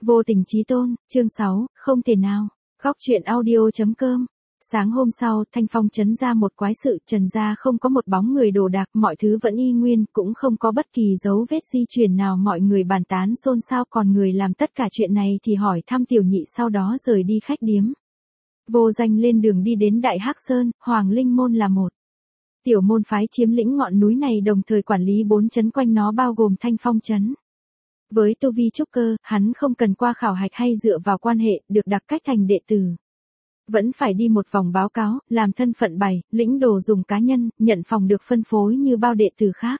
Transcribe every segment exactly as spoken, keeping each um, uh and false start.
Vô tình chí tôn, chương sáu, không thể nào. Góc truyện audio chấm com. Sáng hôm sau, Thanh Phong trấn ra một quái sự, Trần gia không có một bóng người đồ đạc, mọi thứ vẫn y nguyên, cũng không có bất kỳ dấu vết di chuyển nào, mọi người bàn tán xôn xao, còn người làm tất cả chuyện này thì hỏi thăm Tiểu Nhị, sau đó rời đi khách điếm. Vô Danh lên đường đi đến Đại Hắc Sơn, Hoàng Linh môn là một tiểu môn phái chiếm lĩnh ngọn núi này, đồng thời quản lý bốn trấn quanh nó bao gồm Thanh Phong trấn. Với tu vi trúc cơ, hắn không cần qua khảo hạch hay dựa vào quan hệ, được đặc cách thành đệ tử. Vẫn phải đi một vòng báo cáo, làm thân phận bày, lĩnh đồ dùng cá nhân, nhận phòng được phân phối như bao đệ tử khác.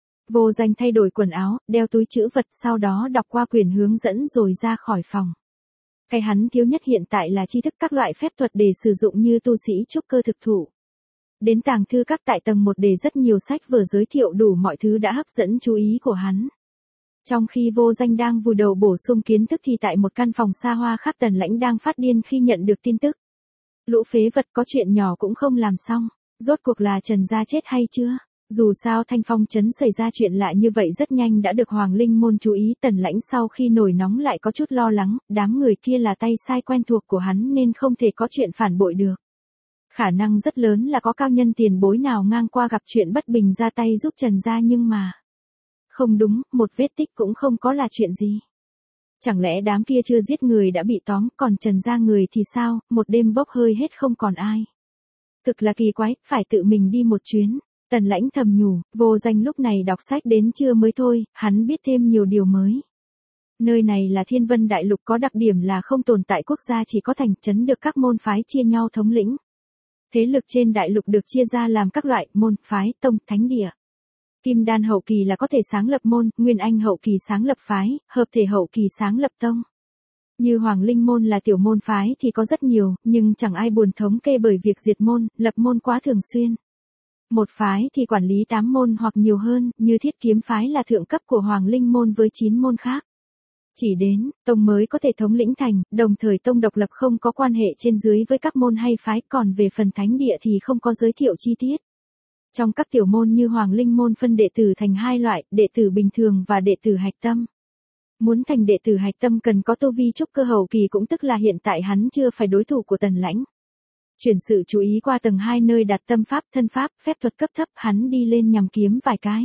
Vô Danh thay đổi quần áo, đeo túi trữ vật, sau đó đọc qua quyển hướng dẫn rồi ra khỏi phòng. Cái hắn thiếu nhất hiện tại là tri thức các loại phép thuật để sử dụng như tu sĩ trúc cơ thực thụ. Đến tàng thư các tại tầng một để rất nhiều sách vở giới thiệu đủ mọi thứ đã hấp dẫn chú ý của hắn. Trong khi Vô Danh đang vùi đầu bổ sung kiến thức thì tại một căn phòng xa hoa khác, Tần Lãnh đang phát điên khi nhận được tin tức. Lũ phế vật, có chuyện nhỏ cũng không làm xong, rốt cuộc là Trần gia chết hay chưa? Dù sao Thanh Phong trấn xảy ra chuyện lạ như vậy rất nhanh đã được Hoàng Linh môn chú ý. Tần Lãnh sau khi nổi nóng lại có chút lo lắng, đám người kia là tay sai quen thuộc của hắn nên không thể có chuyện phản bội được. Khả năng rất lớn là có cao nhân tiền bối nào ngang qua gặp chuyện bất bình ra tay giúp Trần gia, nhưng mà không đúng, một vết tích cũng không có là chuyện gì. Chẳng lẽ đám kia chưa giết người đã bị tóm, còn Trần gia người thì sao, một đêm bốc hơi hết không còn ai. Thực là kỳ quái, phải tự mình đi một chuyến. Tần Lãnh thầm nhủ. Vô Danh lúc này đọc sách đến trưa mới thôi, hắn biết thêm nhiều điều mới. Nơi này là Thiên Vân Đại Lục, có đặc điểm là không tồn tại quốc gia, chỉ có thành trấn được các môn phái chia nhau thống lĩnh. Thế lực trên đại lục được chia ra làm các loại môn, phái, tông, thánh địa. Kim đan hậu kỳ là có thể sáng lập môn, Nguyên Anh hậu kỳ sáng lập phái, hợp thể hậu kỳ sáng lập tông. Như Hoàng Linh môn là tiểu môn phái thì có rất nhiều, nhưng chẳng ai buồn thống kê bởi việc diệt môn, lập môn quá thường xuyên. Một phái thì quản lý tám môn hoặc nhiều hơn, như Thiết Kiếm phái là thượng cấp của Hoàng Linh môn với chín môn khác. Chỉ đến tông mới có thể thống lĩnh thành, đồng thời tông độc lập không có quan hệ trên dưới với các môn hay phái, còn về phần thánh địa thì không có giới thiệu chi tiết. Trong các tiểu môn như Hoàng Linh môn phân đệ tử thành hai loại, đệ tử bình thường và đệ tử hạch tâm. Muốn thành đệ tử hạch tâm cần có tu vi trúc cơ hậu kỳ, cũng tức là hiện tại hắn chưa phải đối thủ của Tần Lãnh. Chuyển sự chú ý qua tầng hai nơi đặt tâm pháp, thân pháp, phép thuật cấp thấp, hắn đi lên nhằm kiếm vài cái.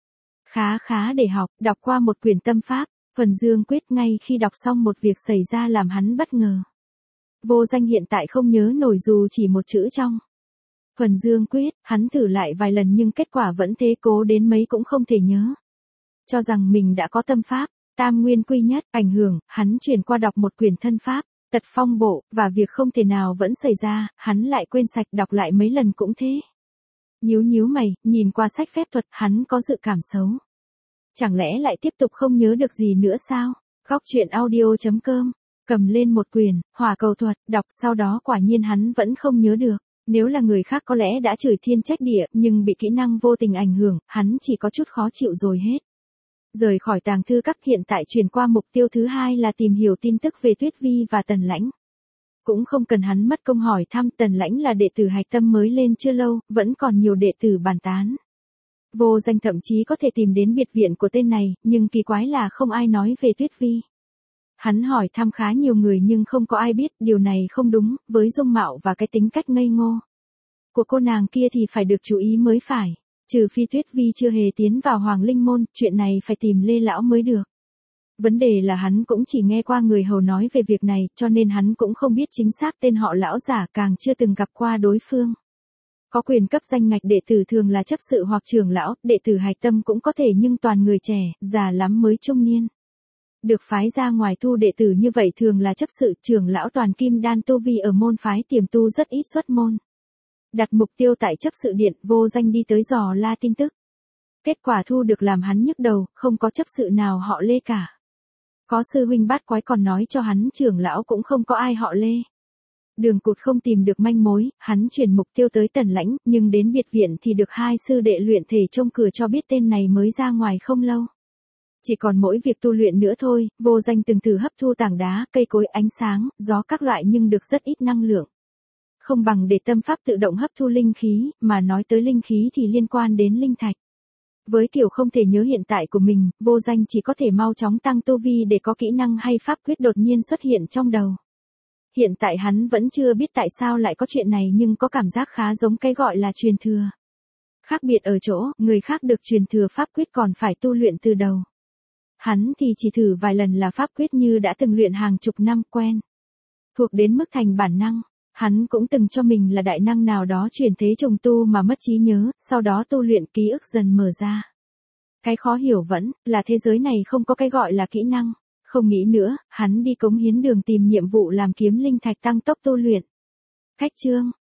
Khá khá để học, đọc qua một quyển tâm pháp, Thuần Dương Quyết, ngay khi đọc xong một việc xảy ra làm hắn bất ngờ. Vô Danh hiện tại không nhớ nổi dù chỉ một chữ trong Thuần Dương Quyết, hắn thử lại vài lần nhưng kết quả vẫn thế, cố đến mấy cũng không thể nhớ. Cho rằng mình đã có tâm pháp, tam nguyên quy nhất, ảnh hưởng, hắn chuyển qua đọc một quyển thân pháp, Tật Phong Bộ, và việc không thể nào vẫn xảy ra, hắn lại quên sạch, đọc lại mấy lần cũng thế. Nhíu nhíu mày, nhìn qua sách phép thuật, hắn có dự cảm xấu. Chẳng lẽ lại tiếp tục không nhớ được gì nữa sao? Góc truyện audio chấm com, cầm lên một quyển, Hỏa Cầu Thuật, đọc, sau đó quả nhiên hắn vẫn không nhớ được. Nếu là người khác có lẽ đã chửi thiên trách địa, nhưng bị kỹ năng vô tình ảnh hưởng, hắn chỉ có chút khó chịu rồi hết. Rời khỏi tàng thư các, hiện tại chuyển qua mục tiêu thứ hai là tìm hiểu tin tức về Tuyết Vi và Tần Lãnh. Cũng không cần hắn mất công hỏi thăm, Tần Lãnh là đệ tử hạch tâm mới lên chưa lâu, vẫn còn nhiều đệ tử bàn tán. Vô Danh thậm chí có thể tìm đến biệt viện của tên này, nhưng kỳ quái là không ai nói về Tuyết Vi. Hắn hỏi thăm khá nhiều người nhưng không có ai biết, điều này không đúng, với dung mạo và cái tính cách ngây ngô của cô nàng kia thì phải được chú ý mới phải. Trừ phi Tuyết Vi chưa hề tiến vào Hoàng Linh môn, chuyện này phải tìm Lê lão mới được. Vấn đề là hắn cũng chỉ nghe qua người hầu nói về việc này, cho nên hắn cũng không biết chính xác tên họ lão giả, càng chưa từng gặp qua đối phương. Có quyền cấp danh ngạch đệ tử thường là chấp sự hoặc trưởng lão, đệ tử hạch tâm cũng có thể, nhưng toàn người trẻ, già lắm mới trung niên. Được phái ra ngoài thu đệ tử như vậy thường là chấp sự, trưởng lão toàn kim đan tu vi, ở môn phái tiềm tu rất ít xuất môn. Đặt mục tiêu tại chấp sự điện, Vô Danh đi tới dò la tin tức. Kết quả thu được làm hắn nhức đầu, không có chấp sự nào họ Lê cả. Có sư huynh bát quái còn nói cho hắn trưởng lão cũng không có ai họ Lê. Đường cụt không tìm được manh mối, hắn chuyển mục tiêu tới Tần Lãnh, nhưng đến biệt viện thì được hai sư đệ luyện thể trông cửa cho biết tên này mới ra ngoài không lâu. Chỉ còn mỗi việc tu luyện nữa thôi. Vô Danh từng thử hấp thu tảng đá, cây cối, ánh sáng, gió các loại nhưng được rất ít năng lượng. Không bằng để tâm pháp tự động hấp thu linh khí, mà nói tới linh khí thì liên quan đến linh thạch. Với kiểu không thể nhớ hiện tại của mình, vô danh chỉ có thể mau chóng tăng tu vi để có kỹ năng hay pháp quyết đột nhiên xuất hiện trong đầu. Hiện tại hắn vẫn chưa biết tại sao lại có chuyện này nhưng có cảm giác khá giống cái gọi là truyền thừa. Khác biệt ở chỗ, người khác được truyền thừa pháp quyết còn phải tu luyện từ đầu. Hắn thì chỉ thử vài lần là pháp quyết như đã từng luyện hàng chục năm quen. Thuộc đến mức thành bản năng, hắn cũng từng cho mình là đại năng nào đó chuyển thế trùng tu mà mất trí nhớ, sau đó tu luyện ký ức dần mở ra. Cái khó hiểu vẫn là thế giới này không có cái gọi là kỹ năng. Không nghĩ nữa, hắn đi cống hiến đường tìm nhiệm vụ làm kiếm linh thạch tăng tốc tu luyện. Khách chương